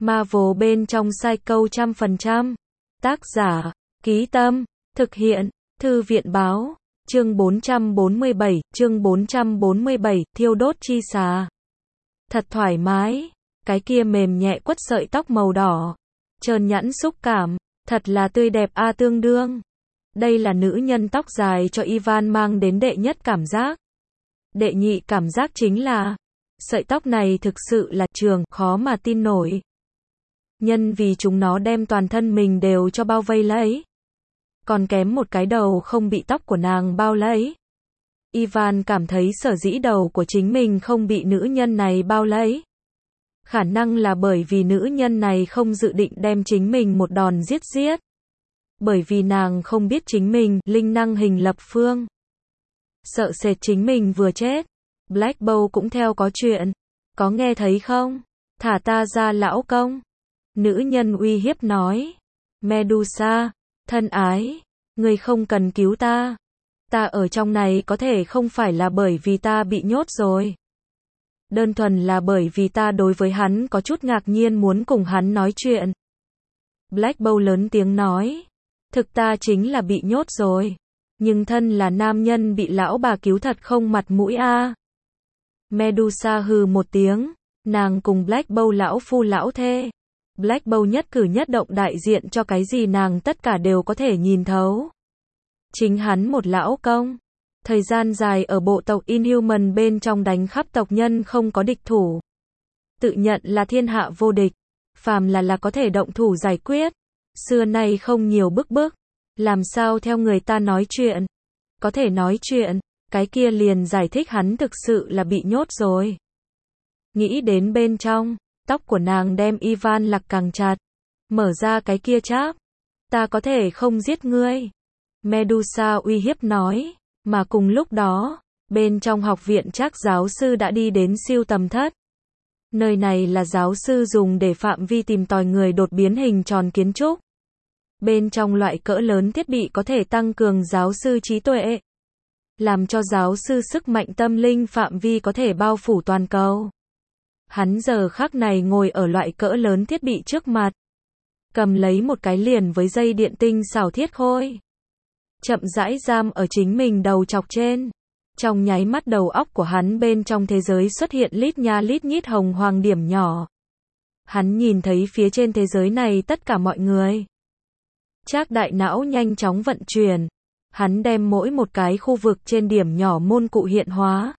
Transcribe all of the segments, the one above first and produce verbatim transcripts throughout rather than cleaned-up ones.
Marvel bên trong Psycho trăm phần trăm. Tác giả, Ký Tâm, thực hiện, Thư viện báo, chương bốn trăm bốn mươi bảy, chương bốn trăm bốn mươi bảy, thiêu đốt chi xà. Thật thoải mái, cái kia mềm nhẹ quất sợi tóc màu đỏ, trơn nhẵn xúc cảm, thật là tươi đẹp a tương đương. Đây là nữ nhân tóc dài cho Ivan mang đến đệ nhất cảm giác. Đệ nhị cảm giác chính là, sợi tóc này thực sự là trường, khó mà tin nổi. Nhân vì chúng nó đem toàn thân mình đều cho bao vây lấy. Còn kém một cái đầu không bị tóc của nàng bao lấy. Ivan cảm thấy sở dĩ đầu của chính mình không bị nữ nhân này bao lấy. Khả năng là bởi vì nữ nhân này không dự định đem chính mình một đòn giết giết. Bởi vì nàng không biết chính mình, linh năng hình lập phương. Sợ sệt chính mình vừa chết. Black Bolt cũng theo có chuyện. Có nghe thấy không? Thả ta ra lão công. Nữ nhân uy hiếp nói. Medusa, thân ái, ngươi không cần cứu ta. Ta ở trong này có thể không phải là bởi vì ta bị nhốt rồi. Đơn thuần là bởi vì ta đối với hắn có chút ngạc nhiên muốn cùng hắn nói chuyện. Black Bolt lớn tiếng nói. Thực ta chính là bị nhốt rồi. Nhưng thân là nam nhân bị lão bà cứu thật không mặt mũi a. À. Medusa hừ một tiếng. Nàng cùng Black Bolt lão phu lão thê. Black Bolt nhất cử nhất động đại diện cho cái gì nàng tất cả đều có thể nhìn thấu. Chính hắn một lão công. Thời gian dài ở bộ tộc Inhuman bên trong đánh khắp tộc nhân không có địch thủ. Tự nhận là thiên hạ vô địch. Phàm là là có thể động thủ giải quyết. Xưa nay không nhiều bức bức. Làm sao theo người ta nói chuyện. Có thể nói chuyện. Cái kia liền giải thích hắn thực sự là bị nhốt rồi. Nghĩ đến bên trong. Tóc của nàng đem Ivan lặc càng chặt. Mở ra cái kia cháp. Ta có thể không giết ngươi. Medusa uy hiếp nói. Mà cùng lúc đó, bên trong học viện Trác giáo sư đã đi đến siêu tầm thất. Nơi này là giáo sư dùng để phạm vi tìm tòi người đột biến hình tròn kiến trúc. Bên trong loại cỡ lớn thiết bị có thể tăng cường giáo sư trí tuệ. Làm cho giáo sư sức mạnh tâm linh phạm vi có thể bao phủ toàn cầu. Hắn giờ khắc này ngồi ở loại cỡ lớn thiết bị trước mặt. Cầm lấy một cái liền với dây điện tinh xảo thiết khôi. Chậm rãi giam ở chính mình đầu chọc trên. Trong nháy mắt đầu óc của hắn bên trong thế giới xuất hiện lít nha lít nhít hồng hoàng điểm nhỏ. Hắn nhìn thấy phía trên thế giới này tất cả mọi người. Trác đại não nhanh chóng vận chuyển. Hắn đem mỗi một cái khu vực trên điểm nhỏ môn cụ hiện hóa.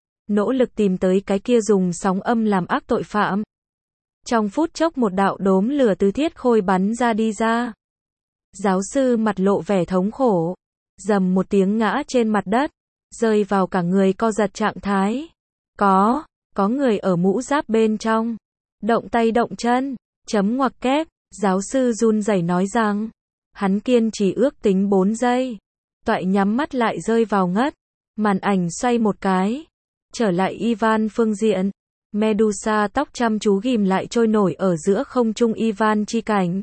Nỗ lực tìm tới cái kia dùng sóng âm làm ác tội phạm. Trong phút chốc một đạo đốm lửa từ thiết khôi bắn ra đi ra. Giáo sư mặt lộ vẻ thống khổ. Dầm một tiếng ngã trên mặt đất. Rơi vào cả người co giật trạng thái. Có, có người ở mũ giáp bên trong. Động tay động chân. Chấm ngoặc kép. Giáo sư run rẩy nói rằng. Hắn kiên trì ước tính bốn giây. Toại nhắm mắt lại rơi vào ngất. Màn ảnh xoay một cái. Trở lại Ivan phương diện. Medusa tóc chăm chú ghim lại trôi nổi ở giữa không trung Ivan chi cảnh.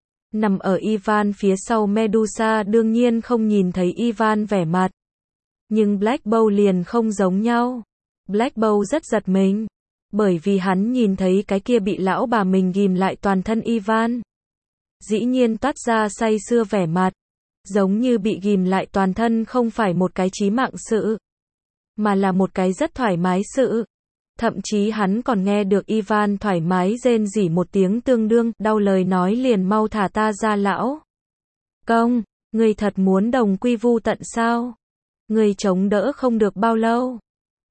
Nằm ở Ivan phía sau Medusa đương nhiên không nhìn thấy Ivan vẻ mặt. Nhưng Black Bolt liền không giống nhau. Black Bolt rất giật mình. Bởi vì hắn nhìn thấy cái kia bị lão bà mình ghim lại toàn thân Ivan. Dĩ nhiên toát ra say sưa vẻ mặt. Giống như bị ghim lại toàn thân không phải một cái chí mạng sự. Mà là một cái rất thoải mái sự. Thậm chí hắn còn nghe được Ivan thoải mái rên rỉ một tiếng tương đương, đau lời nói liền mau thả ta ra lão công, ngươi thật muốn đồng quy vu tận sao? Ngươi chống đỡ không được bao lâu.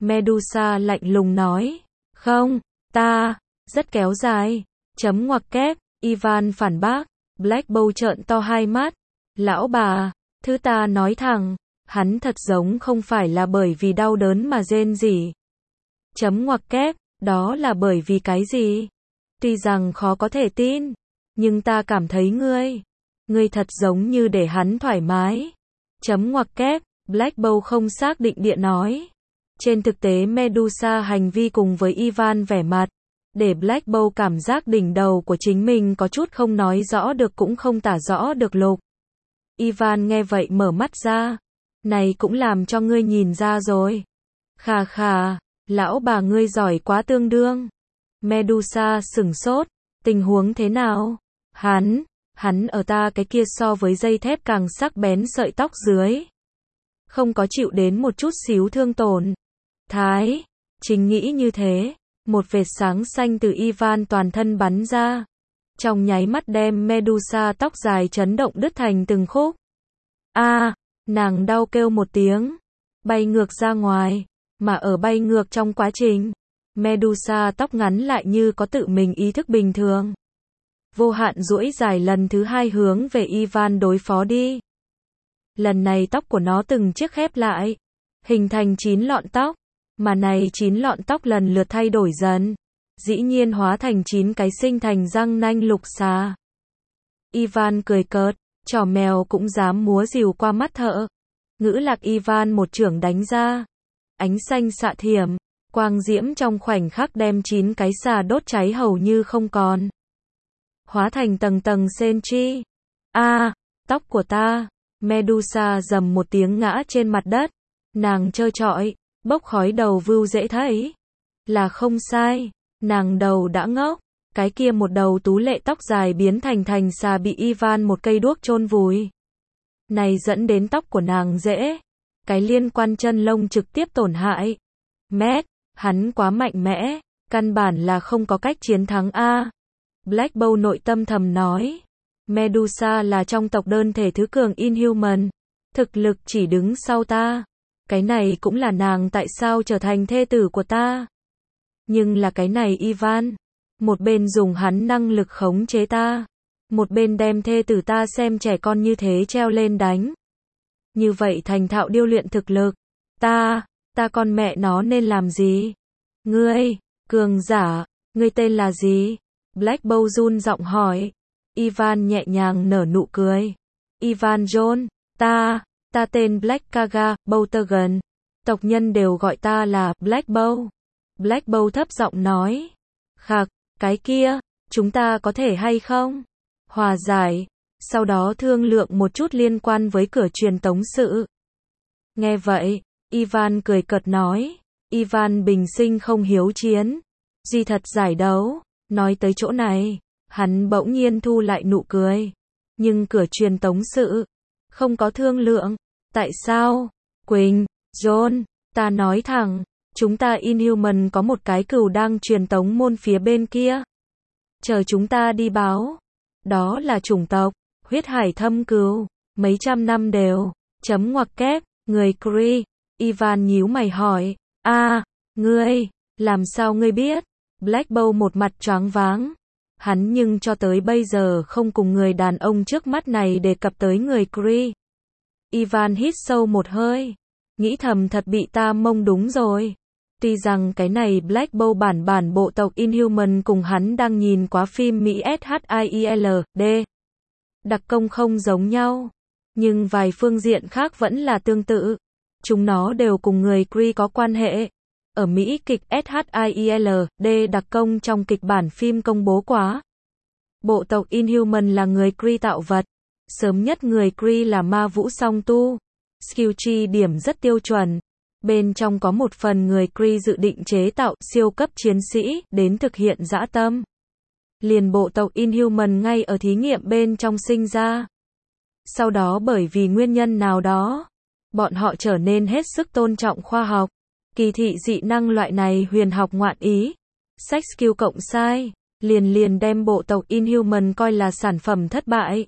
Medusa lạnh lùng nói, không, ta, rất kéo dài, chấm ngoặc kép, Ivan phản bác, Black Bolt trợn to hai mắt, lão bà, thứ ta nói thẳng, hắn thật giống không phải là bởi vì đau đớn mà rên rỉ. Chấm ngoặc kép, đó là bởi vì cái gì? Tuy rằng khó có thể tin, nhưng ta cảm thấy ngươi, ngươi thật giống như để hắn thoải mái. Chấm ngoặc kép, Black Bolt không xác định địa nói. Trên thực tế Medusa hành vi cùng với Ivan vẻ mặt, để Black Bolt cảm giác đỉnh đầu của chính mình có chút không nói rõ được cũng không tả rõ được lục. Ivan nghe vậy mở mắt ra. Này cũng làm cho ngươi nhìn ra rồi. Khà khà. Lão bà ngươi giỏi quá tương đương. Medusa sửng sốt. Tình huống thế nào? Hắn, hắn ở ta cái kia so với dây thép càng sắc bén sợi tóc dưới. Không có chịu đến một chút xíu thương tổn. Thái, chính nghĩ như thế, một vệt sáng xanh từ Ivan toàn thân bắn ra. Trong nháy mắt đem Medusa tóc dài chấn động đứt thành từng khúc. A, nàng đau kêu một tiếng, bay ngược ra ngoài, mà ở bay ngược trong quá trình, Medusa tóc ngắn lại như có tự mình ý thức bình thường. Vô hạn duỗi dài lần thứ hai hướng về Ivan đối phó đi. Lần này tóc của nó từng chiếc khép lại, hình thành chín lọn tóc, mà này chín lọn tóc lần lượt thay đổi dần, dĩ nhiên hóa thành chín cái sinh thành răng nanh lục xà. Ivan cười cợt, trò mèo cũng dám múa rìu qua mắt thợ. Ngữ lạc Ivan một chưởng đánh ra, ánh xanh xạ thiểm, quang diễm trong khoảnh khắc đem chín cái xà đốt cháy hầu như không còn. Hóa thành tầng tầng senchi. A, tóc của ta. Medusa rầm một tiếng ngã trên mặt đất. Nàng trơ trọi, bốc khói đầu vưu dễ thấy. Là không sai, nàng đầu đã ngốc. Cái kia một đầu tú lệ tóc dài biến thành thành xà bị Ivan một cây đuốc chôn vùi. Này dẫn đến tóc của nàng dễ. Cái liên quan chân lông trực tiếp tổn hại. Mét, hắn quá mạnh mẽ, căn bản là không có cách chiến thắng A. Black Bow nội tâm thầm nói. Medusa là trong tộc đơn thể thứ cường Inhuman. Thực lực chỉ đứng sau ta. Cái này cũng là nàng tại sao trở thành thê tử của ta. Nhưng là cái này Ivan. Một bên dùng hắn năng lực khống chế ta. Một bên đem thê tử ta xem trẻ con như thế treo lên đánh. Như vậy thành thạo điêu luyện thực lực. Ta, ta con mẹ nó nên làm gì? Ngươi, cường giả, ngươi tên là gì? Black Bow run giọng hỏi. Ivan nhẹ nhàng nở nụ cười. Ivan John, ta, ta tên Black Kaga, Bowtergan. Tộc nhân đều gọi ta là Black Bow. Black Bow thấp giọng nói. Khạc, cái kia, chúng ta có thể hay không? Hòa giải, sau đó thương lượng một chút liên quan với cửa truyền tống sự. Nghe vậy, Ivan cười cợt nói. Ivan bình sinh không hiếu chiến. Duy thật giải đấu. Nói tới chỗ này, hắn bỗng nhiên thu lại nụ cười. Nhưng cửa truyền tống sự, không có thương lượng. Tại sao? Quỳnh, John, ta nói thẳng, chúng ta Inhuman có một cái cừu đang truyền tống môn phía bên kia. Chờ chúng ta đi báo. Đó là chủng tộc, huyết hải thâm cừu, mấy trăm năm đều, chấm ngoặc kép, người Kree. Ivan nhíu mày hỏi, a, ngươi, làm sao ngươi biết? Black Bow một mặt choáng váng. Hắn nhưng cho tới bây giờ không cùng người đàn ông trước mắt này đề cập tới người Kree. Ivan hít sâu một hơi. Nghĩ thầm thật bị ta mông đúng rồi. Tuy rằng cái này Black Bow bản bản bộ tộc Inhuman cùng hắn đang nhìn quá phim Mỹ SHIELD. Đặc công không giống nhau. Nhưng vài phương diện khác vẫn là tương tự. Chúng nó đều cùng người Kree có quan hệ. Ở Mỹ kịch SHIELD đặc công trong kịch bản phim công bố quá. Bộ tộc Inhuman là người Kree tạo vật. Sớm nhất người Kree là ma vũ song tu. Skill tree điểm rất tiêu chuẩn. Bên trong có một phần người Kree dự định chế tạo siêu cấp chiến sĩ đến thực hiện dã tâm. Liền bộ tộc Inhuman ngay ở thí nghiệm bên trong sinh ra. Sau đó bởi vì nguyên nhân nào đó, bọn họ trở nên hết sức tôn trọng khoa học. Kỳ thị dị năng loại này huyền học ngoạn ý. Sách skill cộng sai, liền liền đem bộ tộc Inhuman coi là sản phẩm thất bại.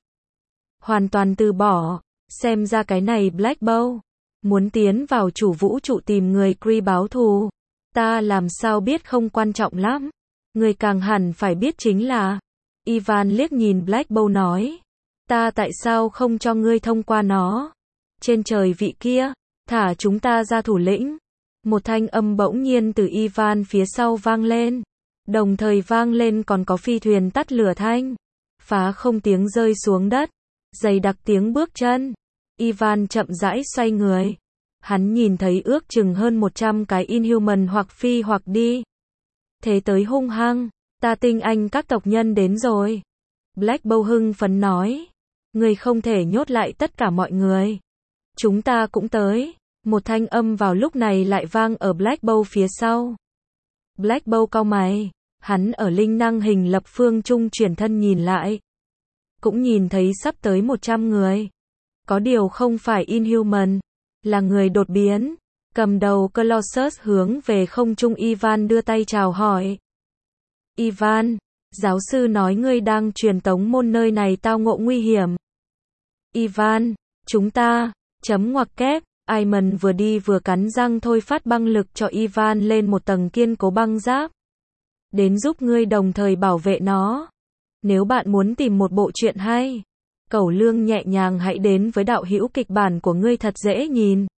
Hoàn toàn từ bỏ, xem ra cái này Black Bow. Muốn tiến vào chủ vũ trụ tìm người Kree báo thù. Ta làm sao biết không quan trọng lắm. Người càng hẳn phải biết chính là. Ivan liếc nhìn Black Bow nói. Ta tại sao không cho ngươi thông qua nó? Trên trời vị kia, thả chúng ta ra thủ lĩnh. Một thanh âm bỗng nhiên từ Ivan phía sau vang lên. Đồng thời vang lên còn có phi thuyền tắt lửa thanh. Phá không tiếng rơi xuống đất. Dày đặc tiếng bước chân. Ivan chậm rãi xoay người. Hắn nhìn thấy ước chừng hơn một trăm cái Inhuman hoặc phi hoặc đi. Thế tới hung hăng. Ta tinh anh các tộc nhân đến rồi. Black Bow hưng phấn nói. Người không thể nhốt lại tất cả mọi người. Chúng ta cũng tới. Một thanh âm vào lúc này lại vang ở Black Bow phía sau. Black Bow cau mày. Hắn ở linh năng hình lập phương trung chuyển thân nhìn lại. Cũng nhìn thấy sắp tới một trăm người. Có điều không phải Inhuman, là người đột biến. Cầm đầu Colossus hướng về không trung Ivan đưa tay chào hỏi. Ivan, giáo sư nói ngươi đang truyền tống môn nơi này tao ngộ nguy hiểm. Ivan, chúng ta, chấm ngoặc kép, Iman vừa đi vừa cắn răng thôi phát băng lực cho Ivan lên một tầng kiên cố băng giáp. Đến giúp ngươi đồng thời bảo vệ nó. Nếu bạn muốn tìm một bộ truyện hay, Cẩu Lương nhẹ nhàng hãy đến với đạo hữu kịch bản của ngươi thật dễ nhìn.